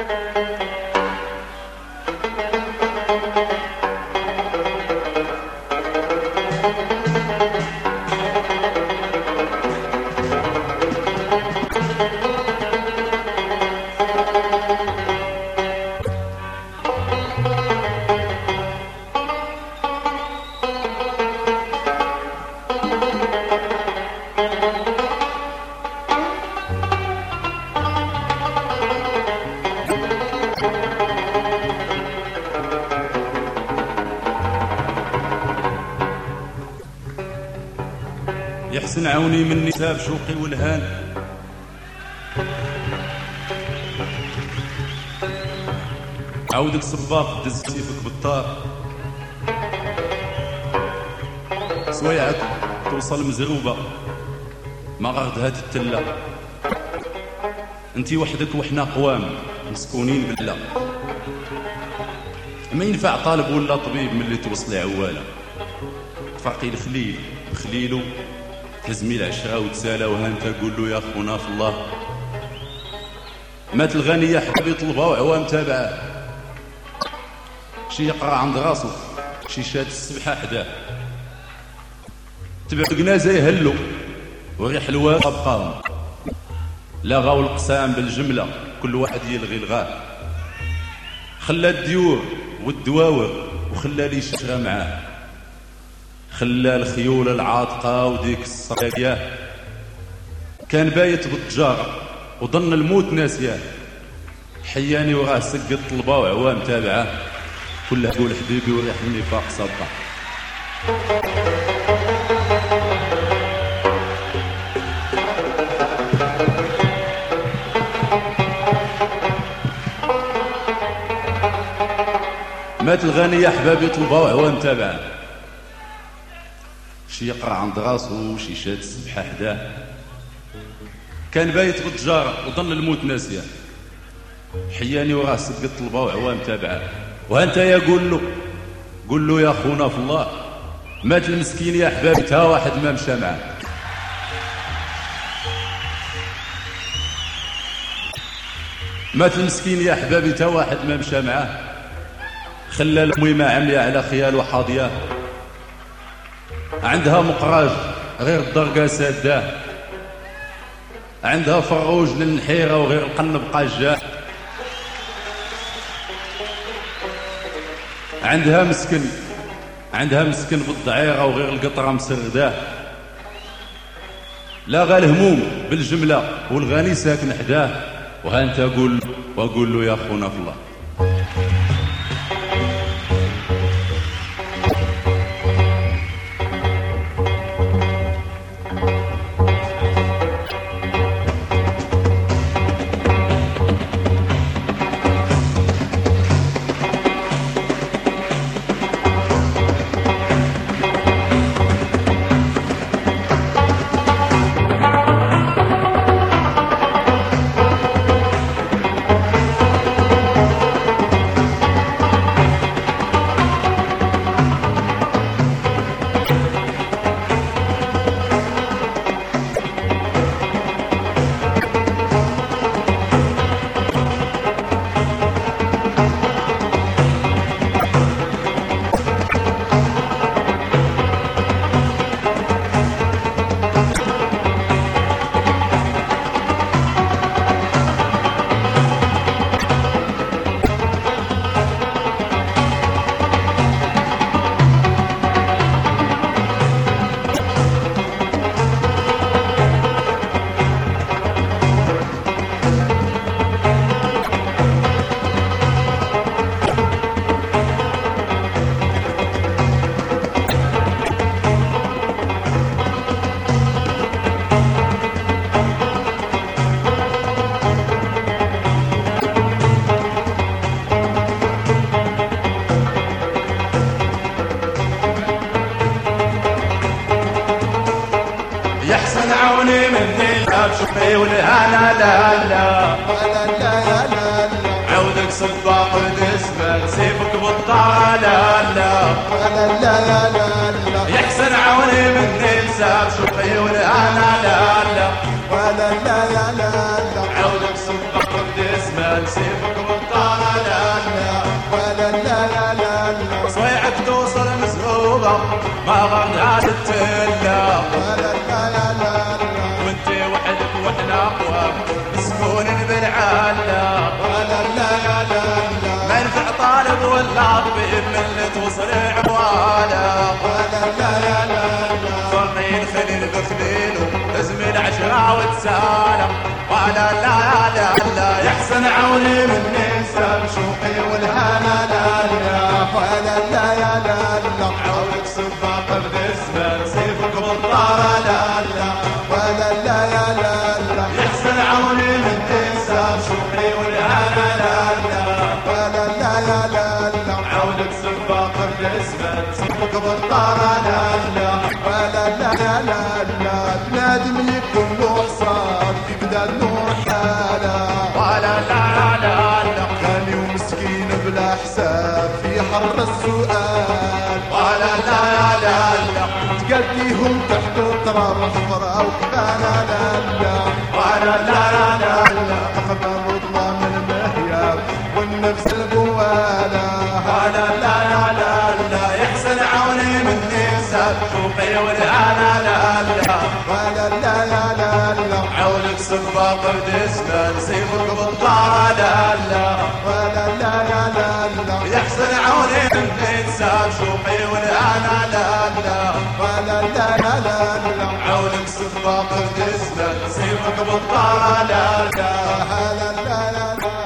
يحسن عوني مني ساب شوقي والهان، عودك صباق دز سيفك بالطار، سويعك توصل مزروبة ما غردها تتلا، انتي وحدك وحنا قوام مسكونين بالله، ما ينفع طالب ولا طبيب من اللي توصلي عواله، تفرقي الخليل بخليلو تهزمي العشرة وتسالى وهانتا قول له يا خونا في الله، مات الغني يا حبيبي طلبها وعوام تابعه، شي يقرا عند راسو شي شاد السبحة حداه، تبع قنازة يهلو وغي حلوة بقاهم، لا غاو القسام بالجملة كل واحد يلغي الغاه، خلى الديور والدواور وخلى لي شجرة معاه، خلى الخيول العاطقة وديك الصراقية، كان بايت بالتجارة وظن الموت ناسياه، حياني وراه سقط طلبة وعوام تابعه، كلها قول حبيبي وريح النفاق صدق. مات الغني يا حبابي طلبة وعوام تابعه، شي يقرا عند راسو شي شاد السبحة حداه، كان بايت بالتجارة وظن الموت ناسيه، حياني وراه سقط طلبة وعوام تابعه، وانت يا قول له يا خونا في الله، مات المسكين يا حبابي تا واحد ما مشى معاه، مات المسكين يا حبابي تا واحد ما مشى معاه، خلى الميمة عمية على خيال وحاضياه، عندها مقراج غير الدرقة ساداه، عندها فروج للنحيرة وغير القنب قاجاه، عندها مسكن بالضعيرة وغير القطرة مسرداه، لا غا الهموم بالجملة والغني ساكن حداه، وهانت وأقول له يا خونا في الله. يحسن عوني مني الاب شوفي والهنا لا لا عودك صباق ودسمك سيفك بالطار لا لا يحسن عوني مني الاب شوفي والهنا لا لا عودك صباق ودسمك سيفك بالطار ما غنها تتلا وانتي وحدك واحنا قوام مسكونين بالعلا ما ينفع طالب ولا طبيب من اللي توصل عوالا فرقين خليل بخليل لازم العشرة وتسالة ولا لا يحسن عوني من نسى شوقي والهنا لا ولا لا عونك سباق بالزمان سيفك بالطارة لا ولا لا يحسن عوني من نسى شوقي والهنا لا ولا لا عونك سباق بالزمان سيفك بالطارة لا ولا لا بلاد ملك كله حصاد في بلاد نور حالة ولا لا غني ومسكين بلا حساب في حر السؤال ولا لا تقديهم تحت التراب حفرة وكفانا لا ولا لا أخذ الرضا من المهياب والنفس القوالة ولا لا يحسن عوني من نساب شوقي والأنا لا ولا لا عونك سباق بدسمان سيفك بالطارة لا ولا لا يحسن عوني من نساب شوقي والأنا لا ولا لا عونك سباق بدسمان سيفك بالطارة لا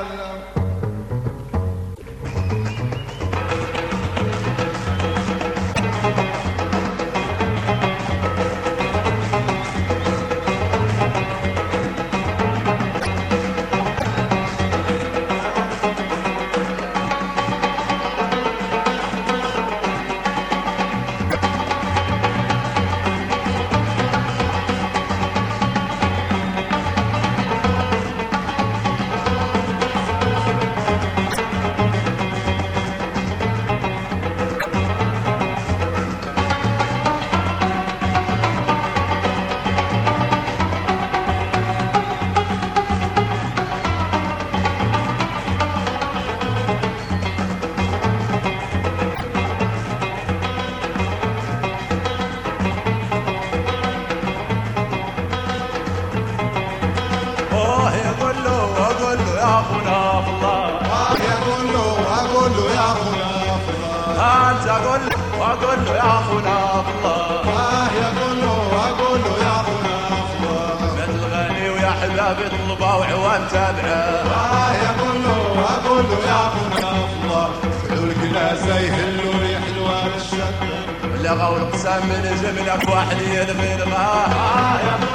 واقول له يا اخونا الله يقول له يا اخونا الله مثل الغني ويا حبابي طلبه وعوان تابعه يقول له يا اخونا الله خلوا الكناسه يهلوا ريح الوان الشكل لغوا القسام من جملك واحد يلغي الغاه